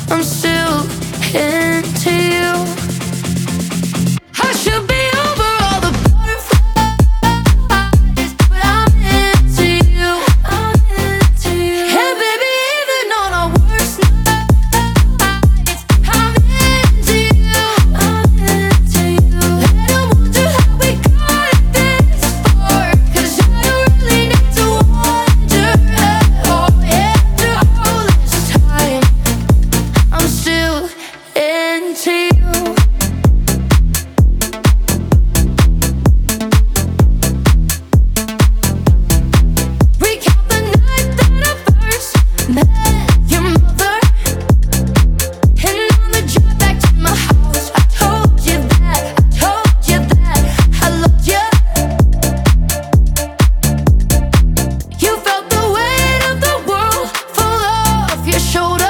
I'm still into you. I should be over all the butterflies, but I'm into you. I'm into you. And baby, even on our worst nights, I'm into you. I'm into you. Let 'em wonder how we got this far, 'cause I don't really need to wonder at all. After all this time, I'm still into you. Recount the night that I first met your mother, and on the drive back to my house, I told you that I loved you. You felt the weight of the world fall off your shoulders.